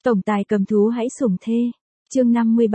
Tổng tài cầm thú hãy sủng thê. Chương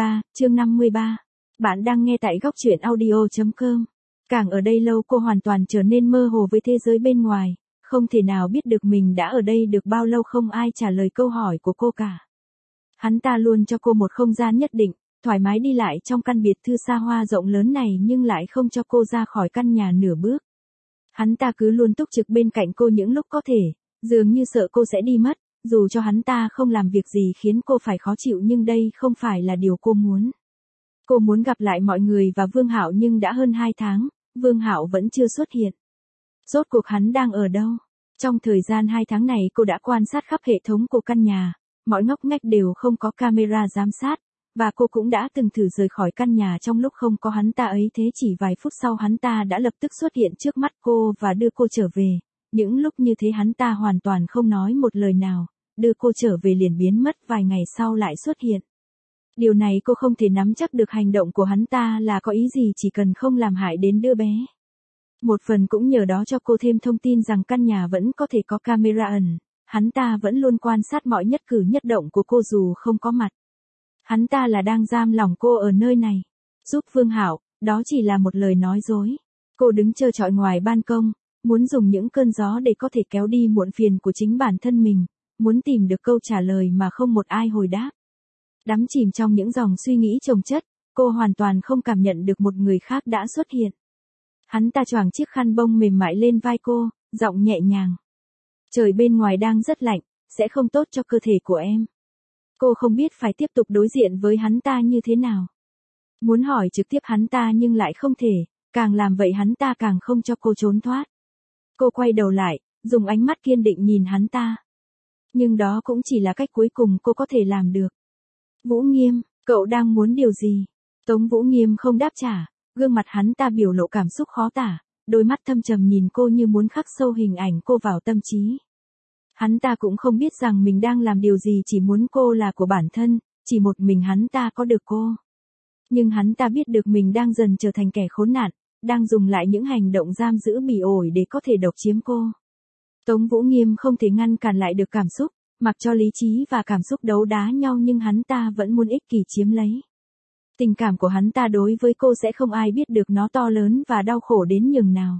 53. Bạn đang nghe tại góc truyện audio.com. Càng ở đây lâu cô hoàn toàn trở nên mơ hồ với thế giới bên ngoài, không thể nào biết được mình đã ở đây được bao lâu. Không ai trả lời câu hỏi của cô cả. Hắn ta luôn cho cô một không gian nhất định, thoải mái đi lại trong căn biệt thự xa hoa rộng lớn này, nhưng lại không cho cô ra khỏi căn nhà nửa bước. Hắn ta cứ luôn túc trực bên cạnh cô những lúc có thể, dường như sợ cô sẽ đi mất. Dù cho hắn ta không làm việc gì khiến cô phải khó chịu, nhưng đây không phải là điều cô muốn. Cô muốn gặp lại mọi người và Vương Hạo, nhưng đã hơn 2 tháng, Vương Hạo vẫn chưa xuất hiện. Rốt cuộc hắn đang ở đâu? Trong thời gian 2 tháng này cô đã quan sát khắp hệ thống của căn nhà, mọi ngóc ngách đều không có camera giám sát, và cô cũng đã từng thử rời khỏi căn nhà trong lúc không có hắn ta ấy. Thế chỉ vài phút sau hắn ta đã lập tức xuất hiện trước mắt cô và đưa cô trở về. Những lúc như thế hắn ta hoàn toàn không nói một lời nào, đưa cô trở về liền biến mất, vài ngày sau lại xuất hiện. Điều này cô không thể nắm chắc được hành động của hắn ta là có ý gì, chỉ cần không làm hại đến đứa bé. Một phần cũng nhờ đó cho cô thêm thông tin rằng căn nhà vẫn có thể có camera ẩn, hắn ta vẫn luôn quan sát mọi nhất cử nhất động của cô dù không có mặt. Hắn ta là đang giam lỏng cô ở nơi này. Giúp Vương Hạo, đó chỉ là một lời nói dối. Cô đứng trơ trọi ngoài ban công, muốn dùng những cơn gió để có thể kéo đi muộn phiền của chính bản thân mình, muốn tìm được câu trả lời mà không một ai hồi đáp. Đắm chìm trong những dòng suy nghĩ chồng chất, cô hoàn toàn không cảm nhận được một người khác đã xuất hiện. Hắn ta choàng chiếc khăn bông mềm mại lên vai cô, giọng nhẹ nhàng. Trời bên ngoài đang rất lạnh, sẽ không tốt cho cơ thể của em. Cô không biết phải tiếp tục đối diện với hắn ta như thế nào. Muốn hỏi trực tiếp hắn ta nhưng lại không thể, càng làm vậy hắn ta càng không cho cô trốn thoát. Cô quay đầu lại, dùng ánh mắt kiên định nhìn hắn ta. Nhưng đó cũng chỉ là cách cuối cùng cô có thể làm được. Vũ Nghiêm, cậu đang muốn điều gì? Tống Vũ Nghiêm không đáp trả, gương mặt hắn ta biểu lộ cảm xúc khó tả, đôi mắt thâm trầm nhìn cô như muốn khắc sâu hình ảnh cô vào tâm trí. Hắn ta cũng không biết rằng mình đang làm điều gì, chỉ muốn cô là của bản thân, chỉ một mình hắn ta có được cô. Nhưng hắn ta biết được mình đang dần trở thành kẻ khốn nạn, đang dùng lại những hành động giam giữ bỉ ổi để có thể độc chiếm cô. Tống Vũ Nghiêm không thể ngăn cản lại được cảm xúc, mặc cho lý trí và cảm xúc đấu đá nhau, nhưng hắn ta vẫn muốn ích kỷ chiếm lấy. Tình cảm của hắn ta đối với cô sẽ không ai biết được nó to lớn và đau khổ đến nhường nào.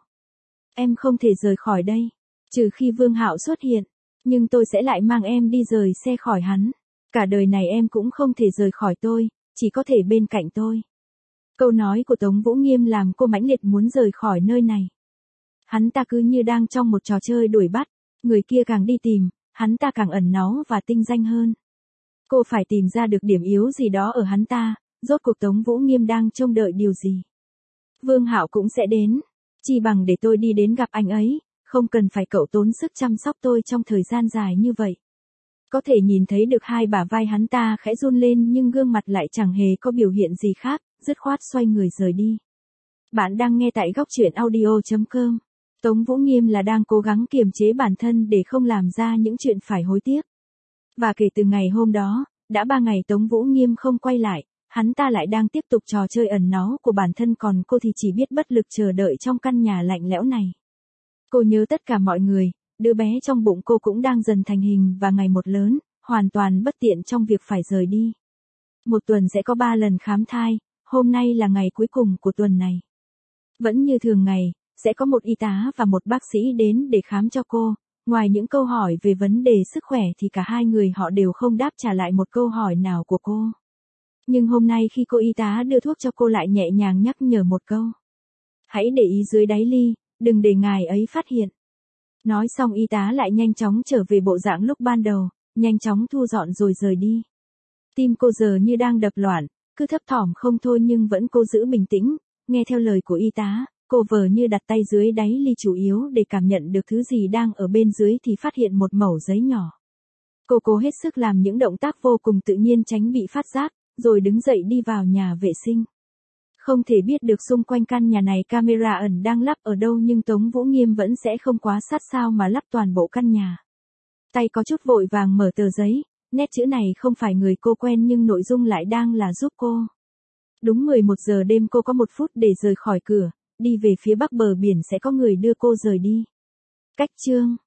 Em không thể rời khỏi đây, trừ khi Vương Hạo xuất hiện, nhưng tôi sẽ lại mang em đi rời xe khỏi hắn. Cả đời này em cũng không thể rời khỏi tôi, chỉ có thể bên cạnh tôi. Câu nói của Tống Vũ Nghiêm làm cô mãnh liệt muốn rời khỏi nơi này. Hắn ta cứ như đang trong một trò chơi đuổi bắt, người kia càng đi tìm, hắn ta càng ẩn náu và tinh danh hơn. Cô phải tìm ra được điểm yếu gì đó ở hắn ta, rốt cuộc Tống Vũ Nghiêm đang trông đợi điều gì. Vương Hạo cũng sẽ đến, chi bằng để tôi đi đến gặp anh ấy, không cần phải cậu tốn sức chăm sóc tôi trong thời gian dài như vậy. Có thể nhìn thấy được hai bả vai hắn ta khẽ run lên, nhưng gương mặt lại chẳng hề có biểu hiện gì khác, dứt khoát xoay người rời đi. Bạn đang nghe tại góc truyện audio.com. Tống Vũ Nghiêm là đang cố gắng kiềm chế bản thân để không làm ra những chuyện phải hối tiếc. Và kể từ ngày hôm đó, đã 3 ngày Tống Vũ Nghiêm không quay lại, hắn ta lại đang tiếp tục trò chơi ẩn náu của bản thân, còn cô thì chỉ biết bất lực chờ đợi trong căn nhà lạnh lẽo này. Cô nhớ tất cả mọi người, đứa bé trong bụng cô cũng đang dần thành hình và ngày một lớn, hoàn toàn bất tiện trong việc phải rời đi. Một tuần sẽ có 3 lần khám thai, hôm nay là ngày cuối cùng của tuần này. Vẫn như thường ngày, sẽ có một y tá và một bác sĩ đến để khám cho cô. Ngoài những câu hỏi về vấn đề sức khỏe thì cả hai người họ đều không đáp trả lại một câu hỏi nào của cô. Nhưng hôm nay khi cô y tá đưa thuốc cho cô lại nhẹ nhàng nhắc nhở một câu. Hãy để ý dưới đáy ly, đừng để ngài ấy phát hiện. Nói xong y tá lại nhanh chóng trở về bộ dạng lúc ban đầu, nhanh chóng thu dọn rồi rời đi. Tim cô giờ như đang đập loạn, cứ thấp thỏm không thôi nhưng vẫn cố giữ bình tĩnh, nghe theo lời của y tá. Cô vờ như đặt tay dưới đáy ly chủ yếu để cảm nhận được thứ gì đang ở bên dưới thì phát hiện một mẩu giấy nhỏ. Cô cố hết sức làm những động tác vô cùng tự nhiên tránh bị phát giác, rồi đứng dậy đi vào nhà vệ sinh. Không thể biết được xung quanh căn nhà này camera ẩn đang lắp ở đâu, nhưng Tống Vũ Nghiêm vẫn sẽ không quá sát sao mà lắp toàn bộ căn nhà. Tay có chút vội vàng mở tờ giấy, nét chữ này không phải người cô quen nhưng nội dung lại đang là giúp cô. Đúng 11 giờ đêm cô có 1 phút để rời khỏi cửa. Đi về phía bắc bờ biển sẽ có người đưa cô rời đi. Cách chương